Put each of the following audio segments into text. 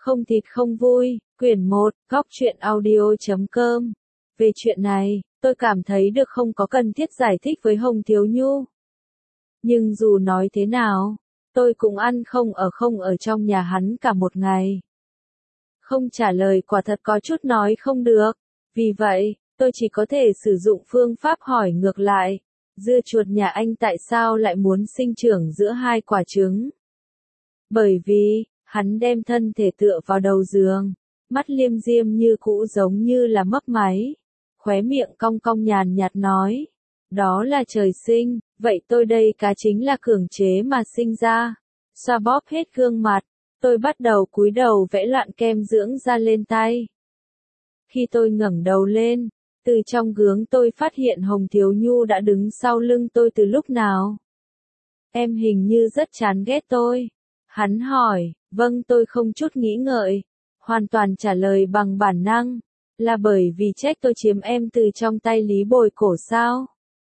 Không thịt không vui, quyển 1, góc truyện audio.com. Về chuyện này, tôi cảm thấy được không có cần thiết giải thích với Hồng Thiếu Nhu. Nhưng dù nói thế nào, tôi cũng ăn không ở trong nhà hắn cả một ngày. Không trả lời quả thật có chút nói không được. Vì vậy, tôi chỉ có thể sử dụng phương pháp hỏi ngược lại. Dưa chuột nhà anh tại sao lại muốn sinh trưởng giữa hai quả trứng? Bởi vì, hắn đem thân thể tựa vào đầu giường, mắt liêm diêm như cũ giống như là mấp máy. Khóe miệng cong cong nhàn nhạt nói. Đó là trời sinh, vậy tôi đây cá chính là cưỡng chế mà sinh ra. Xoa bóp hết gương mặt, tôi bắt đầu cúi đầu vẽ loạn kem dưỡng da lên tay. Khi tôi ngẩng đầu lên, từ trong gương tôi phát hiện Hồng Thiếu Nhu đã đứng sau lưng tôi từ lúc nào. Em hình như rất chán ghét tôi. Hắn hỏi, vâng tôi không chút nghĩ ngợi, hoàn toàn trả lời bằng bản năng, là bởi vì trách tôi chiếm em từ trong tay Lý Bồi Cổ sao?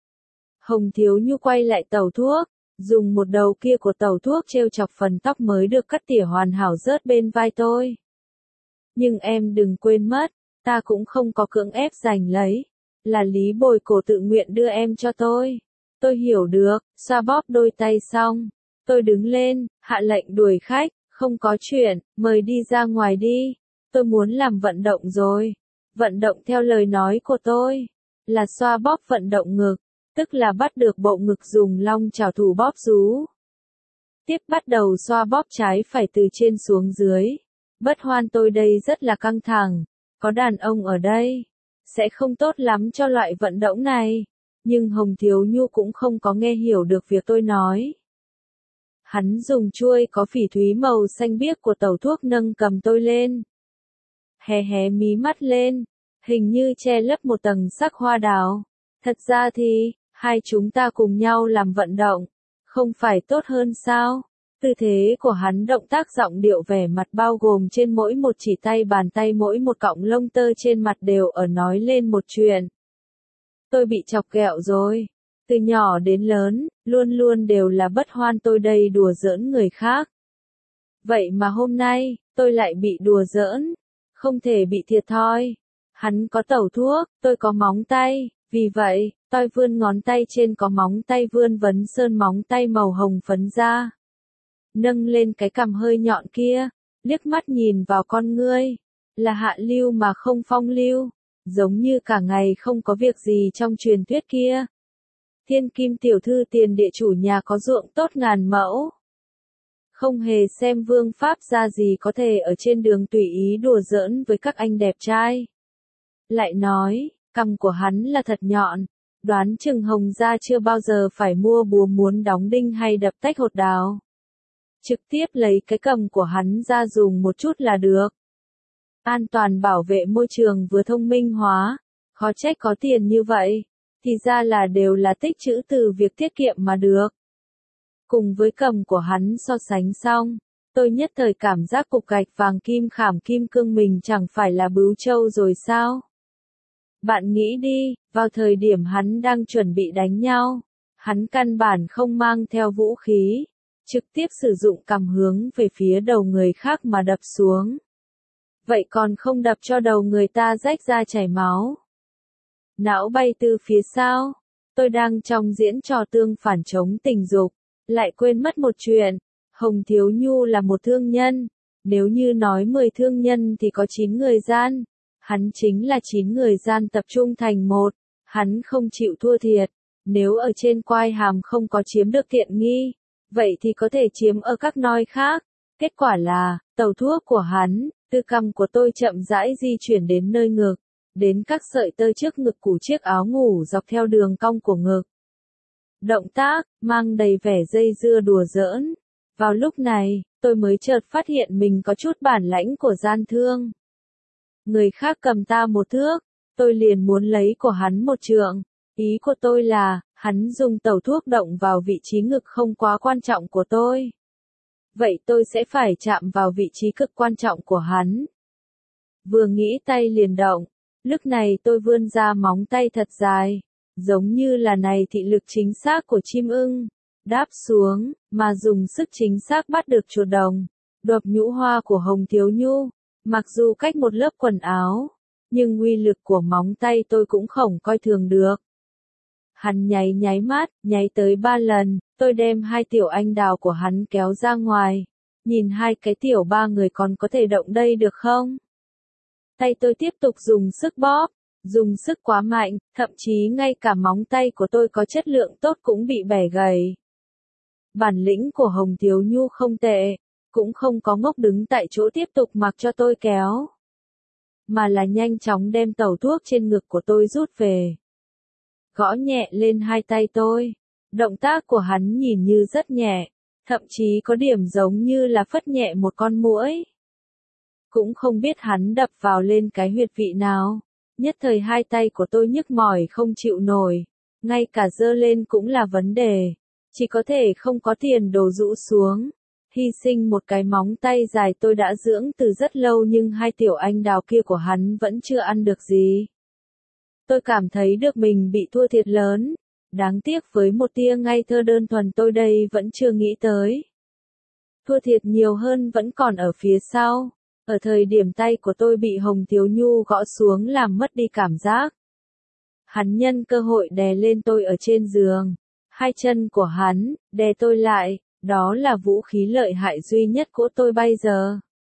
Hồng Thiếu Nhu quay lại tàu thuốc, dùng một đầu kia của tàu thuốc treo chọc phần tóc mới được cắt tỉa hoàn hảo rớt bên vai tôi. Nhưng em đừng quên mất, ta cũng không có cưỡng ép giành lấy, là Lý Bồi Cổ tự nguyện đưa em cho tôi. Tôi hiểu được, xoa bóp đôi tay xong. Tôi đứng lên, hạ lệnh đuổi khách, không có chuyện, mời đi ra ngoài đi. Tôi muốn làm vận động rồi. Vận động theo lời nói của tôi, là xoa bóp vận động ngực, tức là bắt được bộ ngực dùng long chảo thủ bóp rú. Tiếp bắt đầu xoa bóp trái phải từ trên xuống dưới. Bất hoan tôi đây rất là căng thẳng, có đàn ông ở đây, sẽ không tốt lắm cho loại vận động này. Nhưng Hồng Thiếu Nhu cũng không có nghe hiểu được việc tôi nói. Hắn dùng chuôi có phỉ thúy màu xanh biếc của tàu thuốc nâng cầm tôi lên. Hé hé mí mắt lên, hình như che lấp một tầng sắc hoa đào. Thật ra thì, hai chúng ta cùng nhau làm vận động, không phải tốt hơn sao? Tư thế của hắn động tác giọng điệu vẻ mặt bao gồm trên mỗi một chỉ tay bàn tay mỗi một cọng lông tơ trên mặt đều ở nói lên một chuyện. Tôi bị chọc ghẹo rồi. Từ nhỏ đến lớn, luôn luôn đều là bất hoan tôi đây đùa giỡn người khác. Vậy mà hôm nay, tôi lại bị đùa giỡn. Không thể bị thiệt thòi. Hắn có tẩu thuốc, tôi có móng tay. Vì vậy, tôi vươn ngón tay trên có móng tay vươn vấn sơn móng tay màu hồng phấn ra. Nâng lên cái cằm hơi nhọn kia, liếc mắt nhìn vào con ngươi. Là hạ lưu mà không phong lưu. Giống như cả ngày không có việc gì trong truyền thuyết kia. Thiên kim tiểu thư tiền địa chủ nhà có ruộng tốt ngàn mẫu. Không hề xem vương pháp ra gì có thể ở trên đường tùy ý đùa giỡn với các anh đẹp trai. Lại nói, cằm của hắn là thật nhọn, đoán chừng Hồng gia chưa bao giờ phải mua búa muốn đóng đinh hay đập tách hột đào. Trực tiếp lấy cái cằm của hắn ra dùng một chút là được. An toàn bảo vệ môi trường vừa thông minh hóa, khó trách có tiền như vậy. Thì ra là đều là tích trữ từ việc tiết kiệm mà được. Cùng với cằm của hắn so sánh xong, tôi nhất thời cảm giác cục gạch vàng kim khảm kim cương mình chẳng phải là bướu trâu rồi sao? Bạn nghĩ đi, vào thời điểm hắn đang chuẩn bị đánh nhau, hắn căn bản không mang theo vũ khí, trực tiếp sử dụng cằm hướng về phía đầu người khác mà đập xuống. Vậy còn không đập cho đầu người ta rách ra chảy máu. Não bay từ phía sau, tôi đang trong diễn trò tương phản chống tình dục, lại quên mất một chuyện, Hồng Thiếu Nhu là một thương nhân, nếu như nói 10 thương nhân thì có 9 người gian, hắn chính là 9 người gian tập trung thành một, hắn không chịu thua thiệt, nếu ở trên quai hàm không có chiếm được tiện nghi, vậy thì có thể chiếm ở các nơi khác, kết quả là, tàu thuốc của hắn, từ cằm của tôi chậm rãi di chuyển đến nơi ngực. Đến các sợi tơ trước ngực của chiếc áo ngủ dọc theo đường cong của ngực. Động tác, mang đầy vẻ dây dưa đùa giỡn. Vào lúc này, tôi mới chợt phát hiện mình có chút bản lãnh của gian thương. Người khác cầm ta một thước, tôi liền muốn lấy của hắn một trượng. Ý của tôi là, hắn dùng tẩu thuốc động vào vị trí ngực không quá quan trọng của tôi. Vậy tôi sẽ phải chạm vào vị trí cực quan trọng của hắn. Vừa nghĩ tay liền động. Lúc này tôi vươn ra móng tay thật dài, giống như là này thị lực chính xác của chim ưng, đáp xuống, mà dùng sức chính xác bắt được chuột đồng. Độc nhũ hoa của Hồng Thiếu Nhu, mặc dù cách một lớp quần áo, nhưng uy lực của móng tay tôi cũng không coi thường được. Hắn nháy mắt, nháy tới 3 lần, tôi đem 2 tiểu anh đào của hắn kéo ra ngoài. Nhìn 2 cái tiểu ba người còn có thể động đây được không? Tay tôi tiếp tục dùng sức bóp, dùng sức quá mạnh, thậm chí ngay cả móng tay của tôi có chất lượng tốt cũng bị bẻ gãy. Bản lĩnh của Hồng Thiếu Nhu không tệ, cũng không có ngốc đứng tại chỗ tiếp tục mặc cho tôi kéo, mà là nhanh chóng đem tẩu thuốc trên ngực của tôi rút về. Gõ nhẹ lên 2 tay tôi, động tác của hắn nhìn như rất nhẹ, thậm chí có điểm giống như là phất nhẹ một con muỗi. Cũng không biết hắn đập vào lên cái huyệt vị nào, nhất thời 2 tay của tôi nhức mỏi không chịu nổi, ngay cả giơ lên cũng là vấn đề, chỉ có thể không có tiền đồ rũ xuống. Hy sinh một cái móng tay dài tôi đã dưỡng từ rất lâu nhưng 2 tiểu anh đào kia của hắn vẫn chưa ăn được gì. Tôi cảm thấy được mình bị thua thiệt lớn, đáng tiếc với một tia ngây thơ đơn thuần tôi đây vẫn chưa nghĩ tới. Thua thiệt nhiều hơn vẫn còn ở phía sau, ở thời điểm tay của tôi bị Hồng Thiếu Nhu gõ xuống làm mất đi cảm giác. Hắn nhân cơ hội đè lên tôi ở trên giường, 2 chân của hắn, đè tôi lại. Đó là vũ khí lợi hại duy nhất của tôi bây giờ.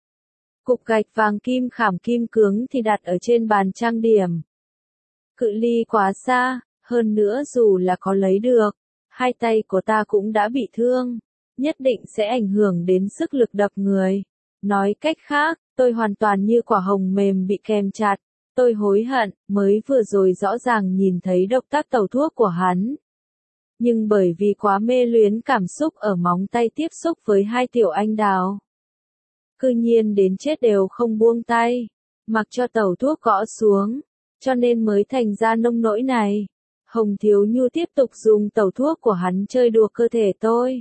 Cục gạch vàng kim khảm kim cứng thì đặt ở trên bàn trang điểm. Cự ly quá xa, hơn nữa dù là có lấy được, 2 tay của ta cũng đã bị thương, nhất định sẽ ảnh hưởng đến sức lực đập người. Nói cách khác, tôi hoàn toàn như quả hồng mềm bị kèm chặt. Tôi hối hận, mới vừa rồi rõ ràng nhìn thấy động tác tẩu thuốc của hắn. Nhưng bởi vì quá mê luyến cảm xúc ở móng tay tiếp xúc với 2 tiểu anh đào, cư nhiên đến chết đều không buông tay, mặc cho tẩu thuốc gõ xuống, cho nên mới thành ra nông nỗi này. Hồng Thiếu Nhu tiếp tục dùng tẩu thuốc của hắn chơi đùa cơ thể tôi.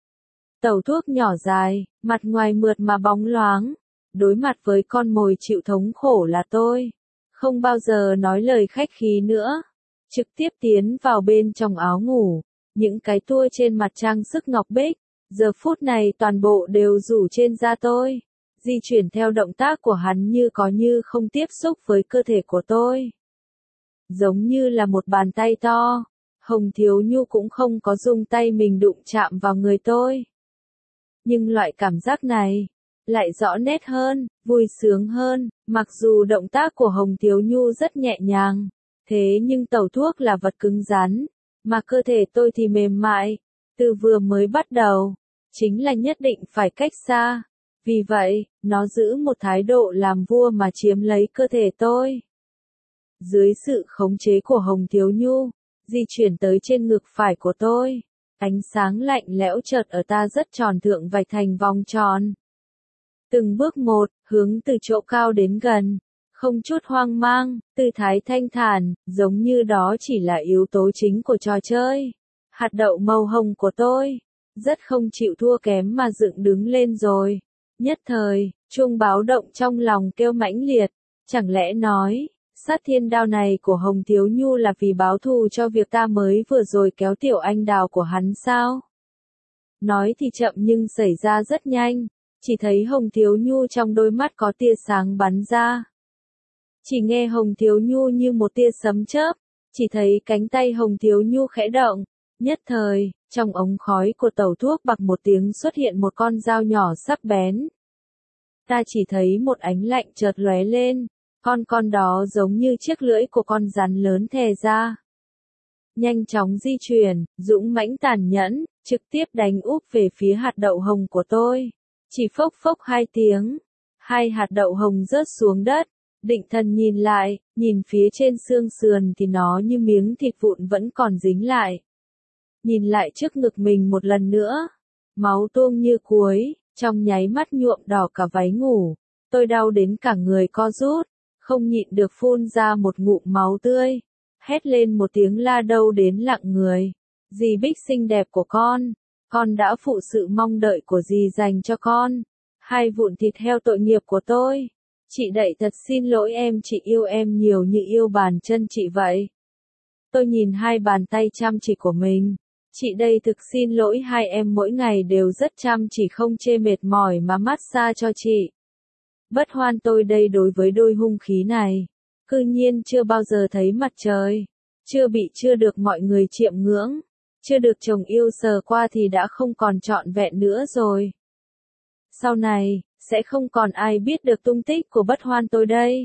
Tẩu thuốc nhỏ dài, mặt ngoài mượt mà bóng loáng, đối mặt với con mồi chịu thống khổ là tôi, không bao giờ nói lời khách khí nữa, trực tiếp tiến vào bên trong áo ngủ. Những cái tua trên mặt trang sức ngọc bích, giờ phút này toàn bộ đều rủ trên da tôi, di chuyển theo động tác của hắn như có như không tiếp xúc với cơ thể của tôi. Giống như là một bàn tay to, Hồng Thiếu Nhu cũng không có dùng tay mình đụng chạm vào người tôi. Nhưng loại cảm giác này, lại rõ nét hơn, vui sướng hơn, mặc dù động tác của Hồng Thiếu Nhu rất nhẹ nhàng, thế nhưng tẩu thuốc là vật cứng rắn. Mà cơ thể tôi thì mềm mại, từ vừa mới bắt đầu, chính là nhất định phải cách xa. Vì vậy, nó giữ một thái độ làm vua mà chiếm lấy cơ thể tôi. Dưới sự khống chế của Hồng Thiếu Nhu, di chuyển tới trên ngực phải của tôi, ánh sáng lạnh lẽo chợt ở ta rất tròn thượng vạch thành vòng tròn. Từng bước một, hướng từ chỗ cao đến gần. Không chút hoang mang, tư thái thanh thản, giống như đó chỉ là yếu tố chính của trò chơi. Hạt đậu màu hồng của tôi, rất không chịu thua kém mà dựng đứng lên rồi. Nhất thời, chuông báo động trong lòng kêu mãnh liệt, chẳng lẽ nói, sát thiên đao này của Hồng Thiếu Nhu là vì báo thù cho việc ta mới vừa rồi kéo tiểu anh đào của hắn sao? Nói thì chậm nhưng xảy ra rất nhanh, chỉ thấy Hồng Thiếu Nhu trong đôi mắt có tia sáng bắn ra. Chỉ nghe Hồng Thiếu Nhu như một tia sấm chớp, chỉ thấy cánh tay Hồng Thiếu Nhu khẽ động, nhất thời, trong ống khói của tẩu thuốc bạc một tiếng xuất hiện một con dao nhỏ sắc bén. Ta chỉ thấy một ánh lạnh chợt lóe lên, con đó giống như chiếc lưỡi của con rắn lớn thè ra. Nhanh chóng di chuyển, dũng mãnh tàn nhẫn, trực tiếp đánh úp về phía hạt đậu hồng của tôi. Chỉ phốc phốc 2 tiếng, 2 hạt đậu hồng rớt xuống đất. Định thần nhìn lại, nhìn phía trên xương sườn thì nó như miếng thịt vụn vẫn còn dính lại. Nhìn lại trước ngực mình một lần nữa, máu tuôn như cuối, trong nháy mắt nhuộm đỏ cả váy ngủ. Tôi đau đến cả người co rút, không nhịn được phun ra một ngụm máu tươi, hét lên một tiếng la đâu đến lặng người. Dì Bích xinh đẹp của con đã phụ sự mong đợi của dì dành cho con. 2 vụn thịt heo tội nghiệp của tôi. Chị Đậy thật xin lỗi em, chị yêu em nhiều như yêu bàn chân chị vậy. Tôi nhìn 2 bàn tay chăm chỉ của mình, Chị đây thực xin lỗi, hai em mỗi ngày đều rất chăm chỉ không chê mệt mỏi mà massage cho chị. Bất hoan tôi đây đối với đôi hung khí này. Cư nhiên chưa bao giờ thấy mặt trời. Chưa được mọi người chiêm ngưỡng. Chưa được chồng yêu sờ qua thì đã không còn trọn vẹn nữa rồi. Sau này, sẽ không còn ai biết được tung tích của bất hoan tôi đây.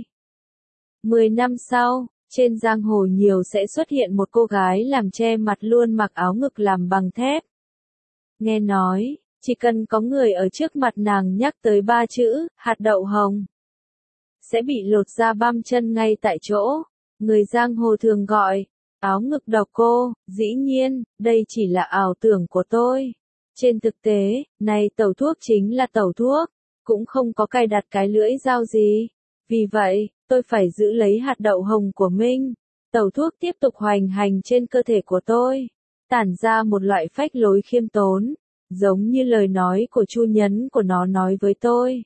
10 năm sau, trên giang hồ nhiều sẽ xuất hiện một cô gái làm che mặt luôn mặc áo ngực làm bằng thép. Nghe nói, chỉ cần có người ở trước mặt nàng nhắc tới 3 chữ, hạt đậu hồng, sẽ bị lột da băm chân ngay tại chỗ. Người giang hồ thường gọi, áo ngực độc cô, dĩ nhiên, đây chỉ là ảo tưởng của tôi. Trên thực tế, này tẩu thuốc chính là tẩu thuốc, cũng không có cài đặt cái lưỡi dao gì. Vì vậy, tôi phải giữ lấy hạt đậu hồng của mình. Tẩu thuốc tiếp tục hoành hành trên cơ thể của tôi, tản ra một loại phách lối khiêm tốn, giống như lời nói của chủ nhân của nó nói với tôi.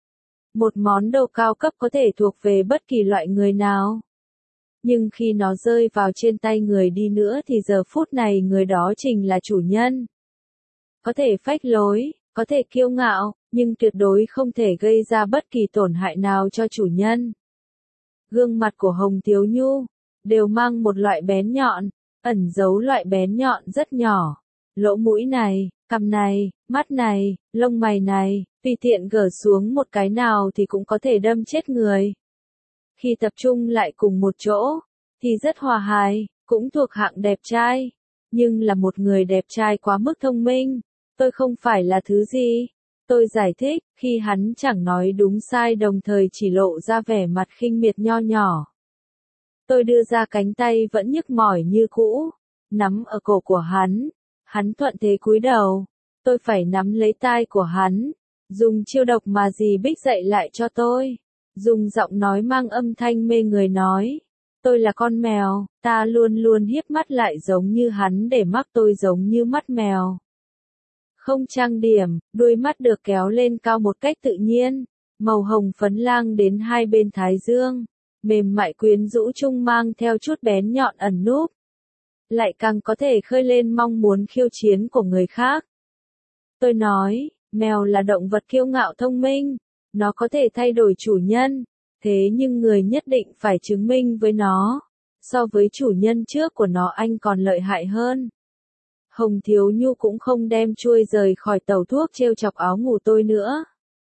Một món đồ cao cấp có thể thuộc về bất kỳ loại người nào. Nhưng khi nó rơi vào trên tay người đi nữa thì giờ phút này người đó chính là chủ nhân. Có thể phách lối, có thể kiêu ngạo, nhưng tuyệt đối không thể gây ra bất kỳ tổn hại nào cho chủ nhân. Gương mặt của Hồng Thiếu Nhu đều mang một loại bén nhọn, ẩn giấu loại bén nhọn rất nhỏ. Lỗ mũi này, cằm này, mắt này, lông mày này, tùy tiện gỡ xuống một cái nào thì cũng có thể đâm chết người. Khi tập trung lại cùng một chỗ, thì rất hòa hài, cũng thuộc hạng đẹp trai. Nhưng là một người đẹp trai quá mức thông minh, tôi không phải là thứ gì. Tôi giải thích, khi hắn chẳng nói đúng sai đồng thời chỉ lộ ra vẻ mặt khinh miệt nho nhỏ. Tôi đưa ra cánh tay vẫn nhức mỏi như cũ, nắm ở cổ của hắn thuận thế cúi đầu. Tôi phải nắm lấy tai của hắn, dùng chiêu độc mà dì Bích dạy lại cho tôi. Dùng giọng nói mang âm thanh mê người nói, tôi là con mèo, ta luôn luôn hiếp mắt lại giống như hắn để mắc tôi giống như mắt mèo. Không trang điểm, đuôi mắt được kéo lên cao một cách tự nhiên, màu hồng phấn lang đến hai bên thái dương, mềm mại quyến rũ chung mang theo chút bén nhọn ẩn núp. Lại càng có thể khơi lên mong muốn khiêu chiến của người khác. Tôi nói, mèo là động vật kiêu ngạo thông minh, nó có thể thay đổi chủ nhân, thế nhưng người nhất định phải chứng minh với nó, so với chủ nhân trước của nó anh còn lợi hại hơn. Hồng Thiếu Nhu cũng không đem chuôi rời khỏi tẩu thuốc trêu chọc áo ngủ tôi nữa.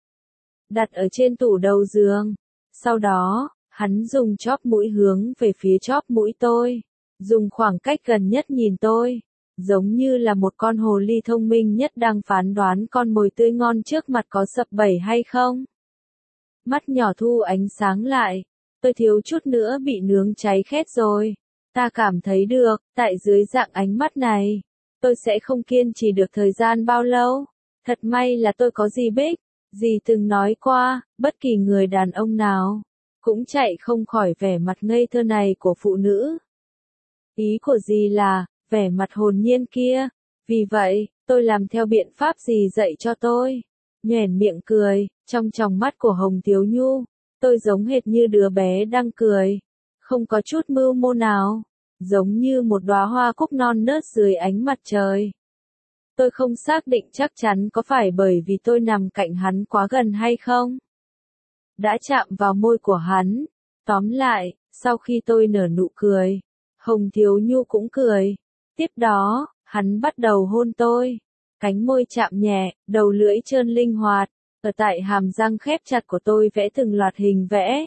Đặt ở trên tủ đầu giường. Sau đó, hắn dùng chóp mũi hướng về phía chóp mũi tôi, dùng khoảng cách gần nhất nhìn tôi, giống như là một con hồ ly thông minh nhất đang phán đoán con mồi tươi ngon trước mặt có sập bẫy hay không. Mắt nhỏ thu ánh sáng lại, tôi thiếu chút nữa bị nướng cháy khét rồi. Ta cảm thấy được, tại dưới dạng ánh mắt này, tôi sẽ không kiên trì được thời gian bao lâu. Thật may là tôi có dì Bích, dì từng nói qua, bất kỳ người đàn ông nào cũng chạy không khỏi vẻ mặt ngây thơ này của phụ nữ. Ý của dì là, vẻ mặt hồn nhiên kia. Vì vậy, tôi làm theo biện pháp dì dạy cho tôi. Nhoẻn miệng cười, trong tròng mắt của Hồng Thiếu Nhu, tôi giống hệt như đứa bé đang cười, không có chút mưu mô nào, giống như một đóa hoa cúc non nớt dưới ánh mặt trời. Tôi không xác định chắc chắn có phải bởi vì tôi nằm cạnh hắn quá gần hay không. Đã chạm vào môi của hắn. Tóm lại, sau khi tôi nở nụ cười, Hồng Thiếu Nhu cũng cười. Tiếp đó, hắn bắt đầu hôn tôi. Cánh môi chạm nhẹ, đầu lưỡi trơn linh hoạt, ở tại hàm răng khép chặt của tôi vẽ từng loạt hình vẽ.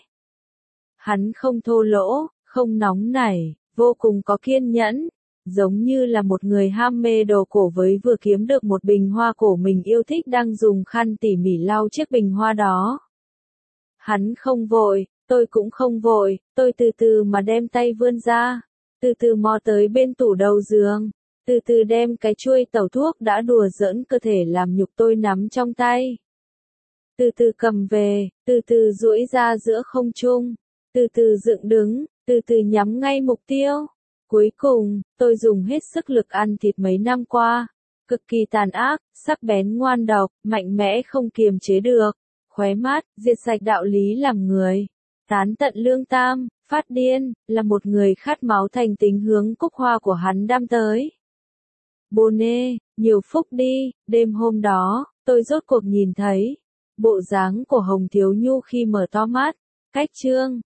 Hắn không thô lỗ, không nóng nảy, vô cùng có kiên nhẫn, giống như là một người ham mê đồ cổ với vừa kiếm được một bình hoa cổ mình yêu thích đang dùng khăn tỉ mỉ lau chiếc bình hoa đó. Hắn không vội, tôi cũng không vội, tôi từ từ mà đem tay vươn ra, từ từ mò tới bên tủ đầu giường, từ từ đem cái chuôi tẩu thuốc đã đùa giỡn cơ thể làm nhục tôi nắm trong tay. Từ từ cầm về, từ từ duỗi ra giữa không trung, từ từ dựng đứng, từ từ nhắm ngay mục tiêu. Cuối cùng, tôi dùng hết sức lực ăn thịt mấy năm qua, cực kỳ tàn ác, sắc bén ngoan độc, mạnh mẽ không kiềm chế được, khóe mát, diệt sạch đạo lý làm người, tán tận lương tam, phát điên, là một người khát máu thành tính hướng cúc hoa của hắn đâm tới. Bonnet, nhiều phúc đi, đêm hôm đó, tôi rốt cuộc nhìn thấy bộ dáng của Hồng Thiếu Nhu khi mở to mắt, cách chương